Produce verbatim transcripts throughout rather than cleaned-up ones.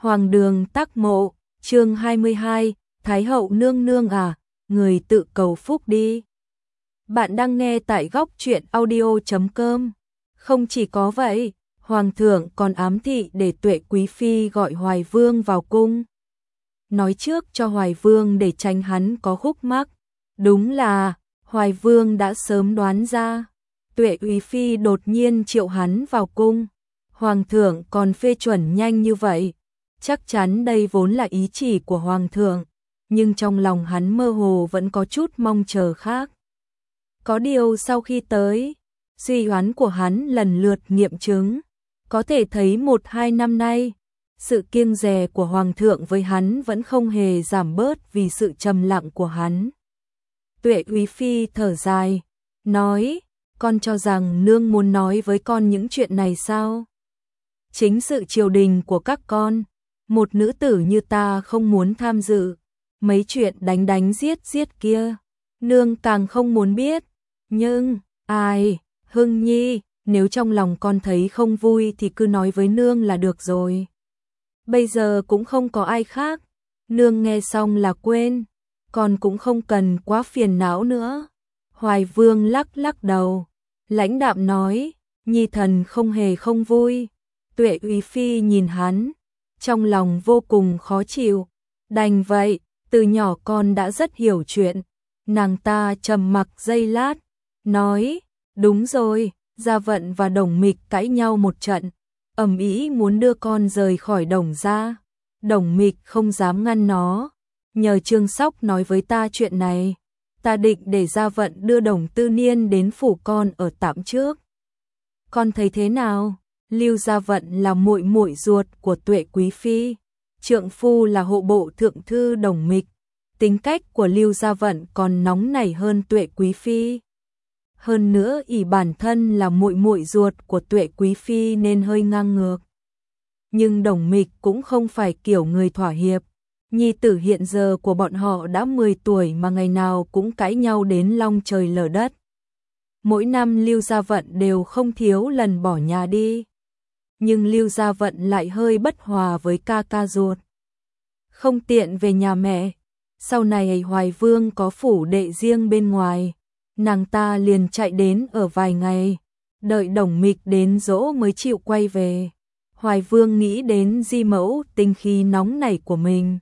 Hoàng đường Tắc Mộ, chương hai mươi hai, Thái hậu nương nương à, người tự cầu phúc đi. Bạn đang nghe tại góc truyện audio chấm com. Không chỉ có vậy, Hoàng thượng còn ám thị để Tuệ Quý Phi gọi Hoài Vương vào cung. Nói trước cho Hoài Vương để tránh hắn có khúc mắc. Đúng là, Hoài Vương đã sớm đoán ra. Tuệ Quý Phi đột nhiên triệu hắn vào cung. Hoàng thượng còn phê chuẩn nhanh như vậy. Chắc chắn đây vốn là ý chỉ của Hoàng thượng, nhưng trong lòng hắn mơ hồ vẫn có chút mong chờ khác. Có điều sau khi tới, suy đoán của hắn lần lượt nghiệm chứng, có thể thấy một hai năm nay, sự kiêng dè của Hoàng thượng với hắn vẫn không hề giảm bớt vì sự trầm lặng của hắn. Tuệ Quý Phi thở dài, nói, con cho rằng nương muốn nói với con những chuyện này sao? Chính sự triều đình của các con, một nữ tử như ta không muốn tham dự, mấy chuyện đánh đánh giết giết kia, nương càng không muốn biết. Nhưng, ai, Hưng Nhi, nếu trong lòng con thấy không vui thì cứ nói với nương là được rồi. Bây giờ cũng không có ai khác, nương nghe xong là quên, con cũng không cần quá phiền não nữa. Hoài Vương lắc lắc đầu, lãnh đạm nói, Nhi thần không hề không vui. Tuệ Quý Phi nhìn hắn, trong lòng vô cùng khó chịu. Đành vậy, từ nhỏ con đã rất hiểu chuyện. Nàng ta trầm mặc giây lát, nói, đúng rồi, Gia Vận và Đồng Mịch cãi nhau một trận, ầm ĩ muốn đưa con rời khỏi Đồng gia. Đồng Mịch không dám ngăn nó, nhờ Trương Sóc nói với ta chuyện này. Ta định để Gia Vận đưa Đồng Tư Niên đến phủ con ở tạm trước. Con thấy thế nào? Lưu Gia Vận là muội muội ruột của Tuệ Quý Phi, trượng phu là hộ bộ thượng thư Đồng Mịch. Tính cách của Lưu Gia Vận còn nóng nảy hơn Tuệ Quý Phi. Hơn nữa ỷ bản thân là muội muội ruột của Tuệ Quý Phi nên hơi ngang ngược. Nhưng Đồng Mịch cũng không phải kiểu người thỏa hiệp. Nhi tử hiện giờ của bọn họ đã mười tuổi mà ngày nào cũng cãi nhau đến long trời lở đất. Mỗi năm Lưu Gia Vận đều không thiếu lần bỏ nhà đi. Nhưng Lưu Gia Vận lại hơi bất hòa với ca ca ruột. Không tiện về nhà mẹ. Sau này Hoài Vương có phủ đệ riêng bên ngoài, nàng ta liền chạy đến ở vài ngày, đợi Đồng Mịch đến dỗ mới chịu quay về. Hoài Vương nghĩ đến di mẫu tinh khí nóng nảy của mình,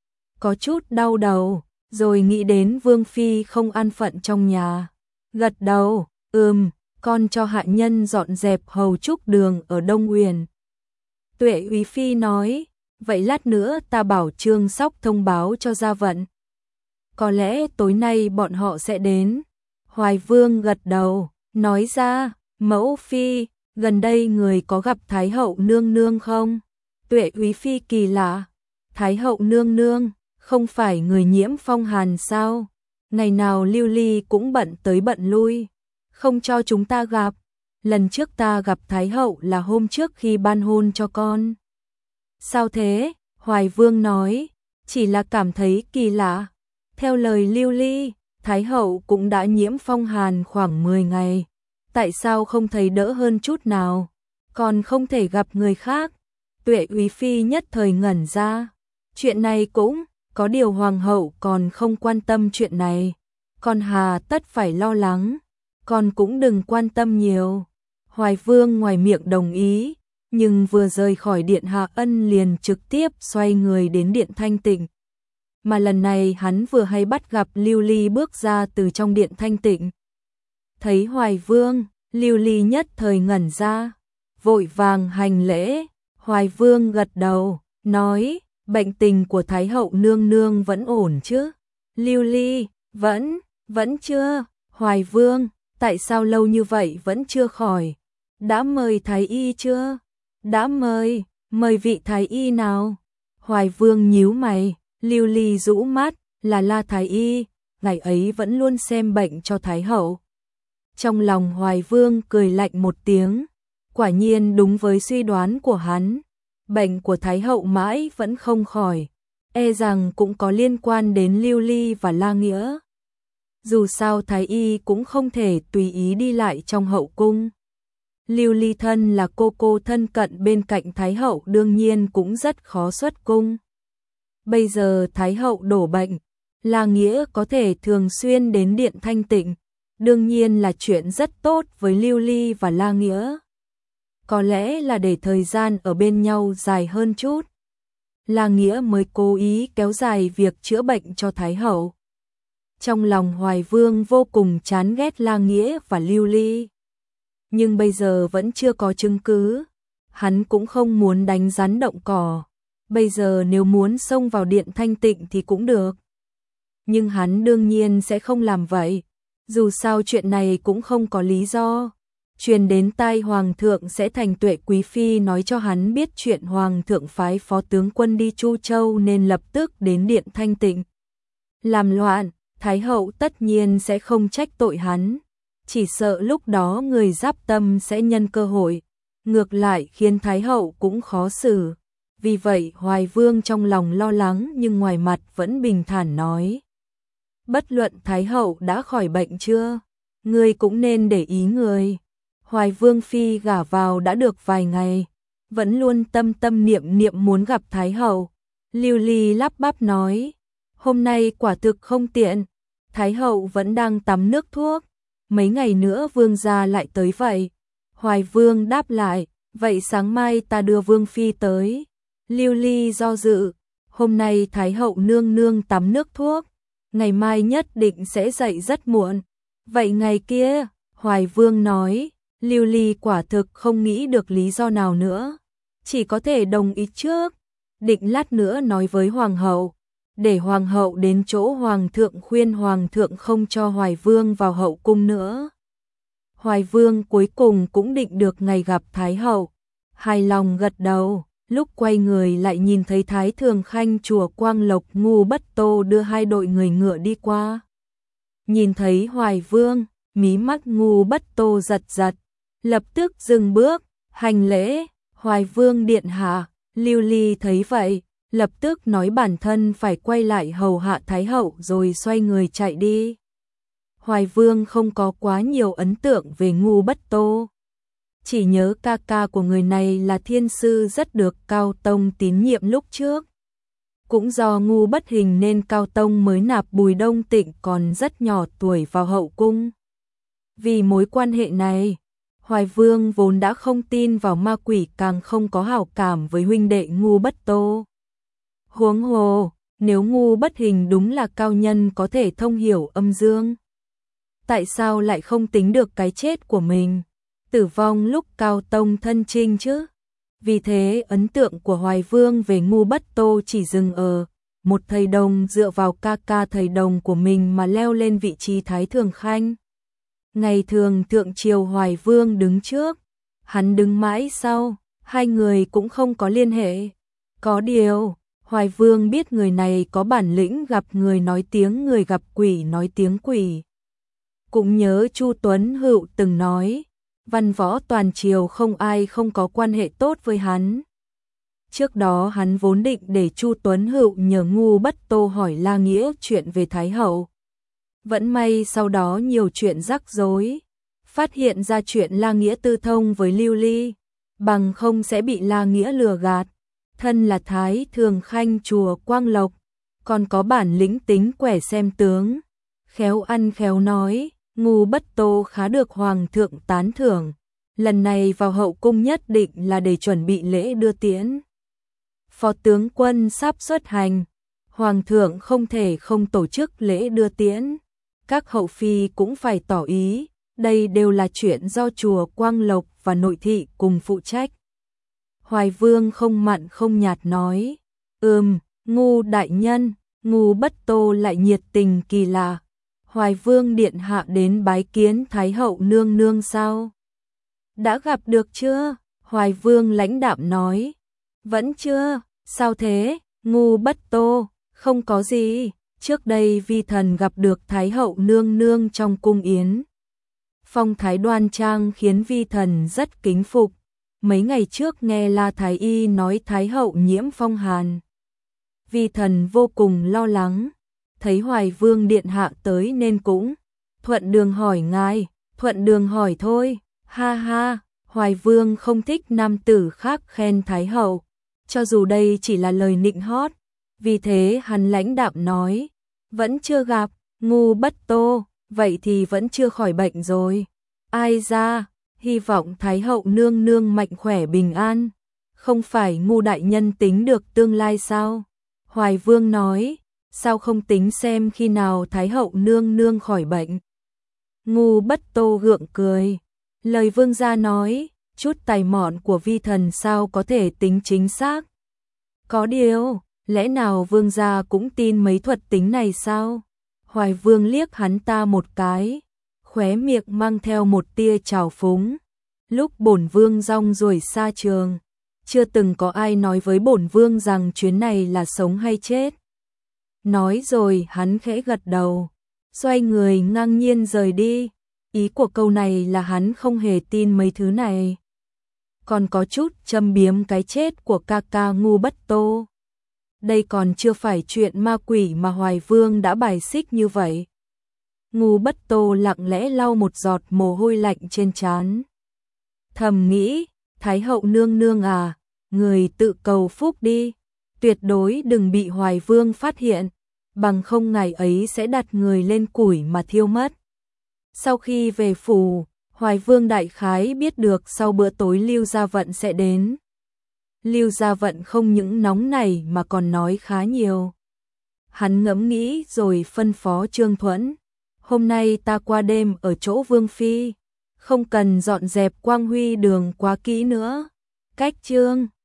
có chút đau đầu, rồi nghĩ đến Vương Phi không an phận trong nhà. Gật đầu, ừm, con cho hạ nhân dọn dẹp hầu trúc đường ở Đông Uyển. Tuệ Quý Phi nói, vậy lát nữa ta bảo Trương Sóc thông báo cho Gia Vận. Có lẽ tối nay bọn họ sẽ đến. Hoài Vương gật đầu, nói ra, mẫu phi, gần đây người có gặp Thái hậu nương nương không? Tuệ Quý Phi kỳ lạ, Thái hậu nương nương, không phải người nhiễm phong hàn sao? Ngày nào Lưu Ly cũng bận tới bận lui, không cho chúng ta gặp. Lần trước ta gặp Thái hậu là hôm trước khi ban hôn cho con. Sao thế? Hoài Vương nói, chỉ là cảm thấy kỳ lạ. Theo lời Lưu Ly, Thái hậu cũng đã nhiễm phong hàn khoảng mười ngày. Tại sao không thấy đỡ hơn chút nào? Còn không thể gặp người khác. Tuệ Quý Phi nhất thời ngẩn ra. Chuyện này cũng, có điều hoàng hậu còn không quan tâm chuyện này. Con hà tất phải lo lắng. Con cũng đừng quan tâm nhiều. Hoài Vương ngoài miệng đồng ý, nhưng vừa rời khỏi điện Hạ Ân liền trực tiếp xoay người đến điện Thanh Tịnh. Mà lần này hắn vừa hay bắt gặp Lưu Ly bước ra từ trong điện Thanh Tịnh. Thấy Hoài Vương, Lưu Ly nhất thời ngẩn ra, vội vàng hành lễ. Hoài Vương gật đầu, nói, bệnh tình của Thái hậu nương nương vẫn ổn chứ? Lưu Ly, vẫn, vẫn chưa. Hoài Vương, tại sao lâu như vậy vẫn chưa khỏi? Đã mời Thái y chưa? Đã mời, mời vị Thái y nào? Hoài Vương nhíu mày, Lưu Ly rũ mắt, là La Thái y, ngày ấy vẫn luôn xem bệnh cho Thái hậu. Trong lòng Hoài Vương cười lạnh một tiếng, quả nhiên đúng với suy đoán của hắn, bệnh của Thái hậu mãi vẫn không khỏi, e rằng cũng có liên quan đến Lưu Ly và La Nghĩa. Dù sao Thái y cũng không thể tùy ý đi lại trong hậu cung. Lưu Ly thân là cô cô thân cận bên cạnh Thái hậu đương nhiên cũng rất khó xuất cung. Bây giờ Thái hậu đổ bệnh, La Nghĩa có thể thường xuyên đến điện thanh tịnh, đương nhiên là chuyện rất tốt với Lưu Ly và La Nghĩa. Có lẽ là để thời gian ở bên nhau dài hơn chút. La Nghĩa mới cố ý kéo dài việc chữa bệnh cho Thái hậu. Trong lòng Hoài Vương vô cùng chán ghét La Nghĩa và Lưu Ly. Nhưng bây giờ vẫn chưa có chứng cứ. Hắn cũng không muốn đánh rắn động cỏ. Bây giờ nếu muốn xông vào điện thanh tịnh thì cũng được. Nhưng hắn đương nhiên sẽ không làm vậy. Dù sao chuyện này cũng không có lý do. Truyền đến tai Hoàng thượng sẽ thành Tuệ Quý Phi nói cho hắn biết chuyện Hoàng thượng phái phó tướng quân đi Chu Châu nên lập tức đến điện thanh tịnh. Làm loạn, Thái hậu tất nhiên sẽ không trách tội hắn. Chỉ sợ lúc đó người Giáp Tâm sẽ nhân cơ hội. Ngược lại khiến Thái hậu cũng khó xử. Vì vậy Hoài Vương trong lòng lo lắng nhưng ngoài mặt vẫn bình thản nói. Bất luận Thái hậu đã khỏi bệnh chưa, ngươi cũng nên để ý người. Hoài Vương Phi gả vào đã được vài ngày, vẫn luôn tâm tâm niệm niệm muốn gặp Thái hậu. Lưu Ly lắp bắp nói, hôm nay quả thực không tiện, Thái hậu vẫn đang tắm nước thuốc, mấy ngày nữa Vương gia lại tới vậy. Hoài Vương đáp lại, vậy sáng mai ta đưa Vương Phi tới. Lưu Ly do dự, hôm nay Thái hậu nương nương tắm nước thuốc, ngày mai nhất định sẽ dậy rất muộn. Vậy ngày kia, Hoài Vương nói, Lưu Ly quả thực không nghĩ được lý do nào nữa, chỉ có thể đồng ý trước, định lát nữa nói với Hoàng hậu, để Hoàng hậu đến chỗ Hoàng thượng khuyên Hoàng thượng không cho Hoài Vương vào hậu cung nữa. Hoài Vương cuối cùng cũng định được ngày gặp Thái hậu, hài lòng gật đầu. Lúc quay người lại nhìn thấy Thái Thường Khanh chùa Quang Lộc Ngu Bất Tô đưa hai đội người ngựa đi qua. Nhìn thấy Hoài Vương, mí mắt Ngu Bất Tô giật giật, lập tức dừng bước, hành lễ, Hoài Vương điện hạ. Lưu Ly thấy vậy, lập tức nói bản thân phải quay lại hầu hạ Thái hậu rồi xoay người chạy đi. Hoài Vương không có quá nhiều ấn tượng về Ngu Bất Tô. Chỉ nhớ ca ca của người này là thiên sư rất được Cao Tông tín nhiệm lúc trước. Cũng do Ngu Bất Hình nên Cao Tông mới nạp Bùi Đông Tịnh còn rất nhỏ tuổi vào hậu cung. Vì mối quan hệ này, Hoài Vương vốn đã không tin vào ma quỷ càng không có hảo cảm với huynh đệ Ngu Bất Tô. Huống hồ, nếu Ngu Bất Hình đúng là cao nhân có thể thông hiểu âm dương, tại sao lại không tính được cái chết của mình? Tử vong lúc Cao Tông thân chinh chứ. Vì thế ấn tượng của Hoài Vương về Ngu Bất Tô chỉ dừng ở một thầy đồng dựa vào ca ca thầy đồng của mình mà leo lên vị trí Thái Thường Khanh. Ngày thường thượng triều Hoài Vương đứng trước, hắn đứng mãi sau, hai người cũng không có liên hệ. Có điều, Hoài Vương biết người này có bản lĩnh gặp người nói tiếng người gặp quỷ nói tiếng quỷ. Cũng nhớ Chu Tuấn Hựu từng nói, văn võ toàn triều không ai không có quan hệ tốt với hắn. Trước đó hắn vốn định để Chu Tuấn Hựu nhờ Ngu Bất Tô hỏi La Nghĩa chuyện về Thái hậu. Vẫn may sau đó nhiều chuyện rắc rối, phát hiện ra chuyện La Nghĩa tư thông với Lưu Ly, bằng không sẽ bị La Nghĩa lừa gạt. Thân là Thái Thường Khanh chùa Quang Lộc, còn có bản lĩnh tính quẻ xem tướng, khéo ăn khéo nói. Ngu Bất Tô khá được Hoàng thượng tán thưởng, lần này vào hậu cung nhất định là để chuẩn bị lễ đưa tiễn. Phó tướng quân sắp xuất hành, Hoàng thượng không thể không tổ chức lễ đưa tiễn, các hậu phi cũng phải tỏ ý, đây đều là chuyện do chùa Quang Lộc và nội thị cùng phụ trách. Hoài Vương không mặn không nhạt nói, ừm, Ngu đại nhân. Ngu Bất Tô lại nhiệt tình kỳ lạ. Hoài Vương điện hạ đến bái kiến Thái hậu nương nương sao? Đã gặp được chưa? Hoài Vương lãnh đạm nói. Vẫn chưa, sao thế? Ngu Bất Tô, không có gì, trước đây vi thần gặp được Thái hậu nương nương trong cung yến. Phong thái đoan trang khiến vi thần rất kính phục. Mấy ngày trước nghe La Thái Y nói Thái hậu nhiễm phong hàn. Vi thần vô cùng lo lắng. Thấy Hoài Vương điện hạ tới nên cũng thuận đường hỏi ngài, thuận đường hỏi thôi, ha ha. Hoài Vương không thích nam tử khác khen Thái hậu, cho dù đây chỉ là lời nịnh hót, vì thế hắn lãnh đạm nói, vẫn chưa gặp, ngu bất tô, vậy thì vẫn chưa khỏi bệnh rồi. Ai ra, hy vọng Thái hậu nương nương mạnh khỏe bình an, không phải ngu đại nhân tính được tương lai sao? Hoài Vương nói, sao không tính xem khi nào Thái hậu nương nương khỏi bệnh? Ngu bất tô gượng cười, lời vương gia nói, chút tài mọn của vi thần sao có thể tính chính xác? Có điều, lẽ nào vương gia cũng tin mấy thuật tính này sao? Hoài Vương liếc hắn ta một cái, khóe miệng mang theo một tia trào phúng. Lúc bổn vương rong ruổi xa trường, chưa từng có ai nói với bổn vương rằng chuyến này là sống hay chết. Nói rồi hắn khẽ gật đầu, xoay người ngang nhiên rời đi. Ý của câu này là hắn không hề tin mấy thứ này. Còn có chút châm biếm cái chết của ca ca ngu bất tô. Đây còn chưa phải chuyện ma quỷ mà Hoài Vương đã bài xích như vậy. Ngu bất tô lặng lẽ lau một giọt mồ hôi lạnh trên trán. Thầm nghĩ, Thái hậu nương nương à, người tự cầu phúc đi, tuyệt đối đừng bị Hoài Vương phát hiện, bằng không ngày ấy sẽ đặt người lên củi mà thiêu mất. Sau khi về phủ, Hoài Vương đại khái biết được sau bữa tối Lưu Gia Vận sẽ đến. Lưu Gia Vận không những nóng nảy mà còn nói khá nhiều. Hắn ngẫm nghĩ rồi phân phó Trương Thuẫn, hôm nay ta qua đêm ở chỗ Vương Phi, không cần dọn dẹp Quang Huy đường quá kỹ nữa. Cách Trương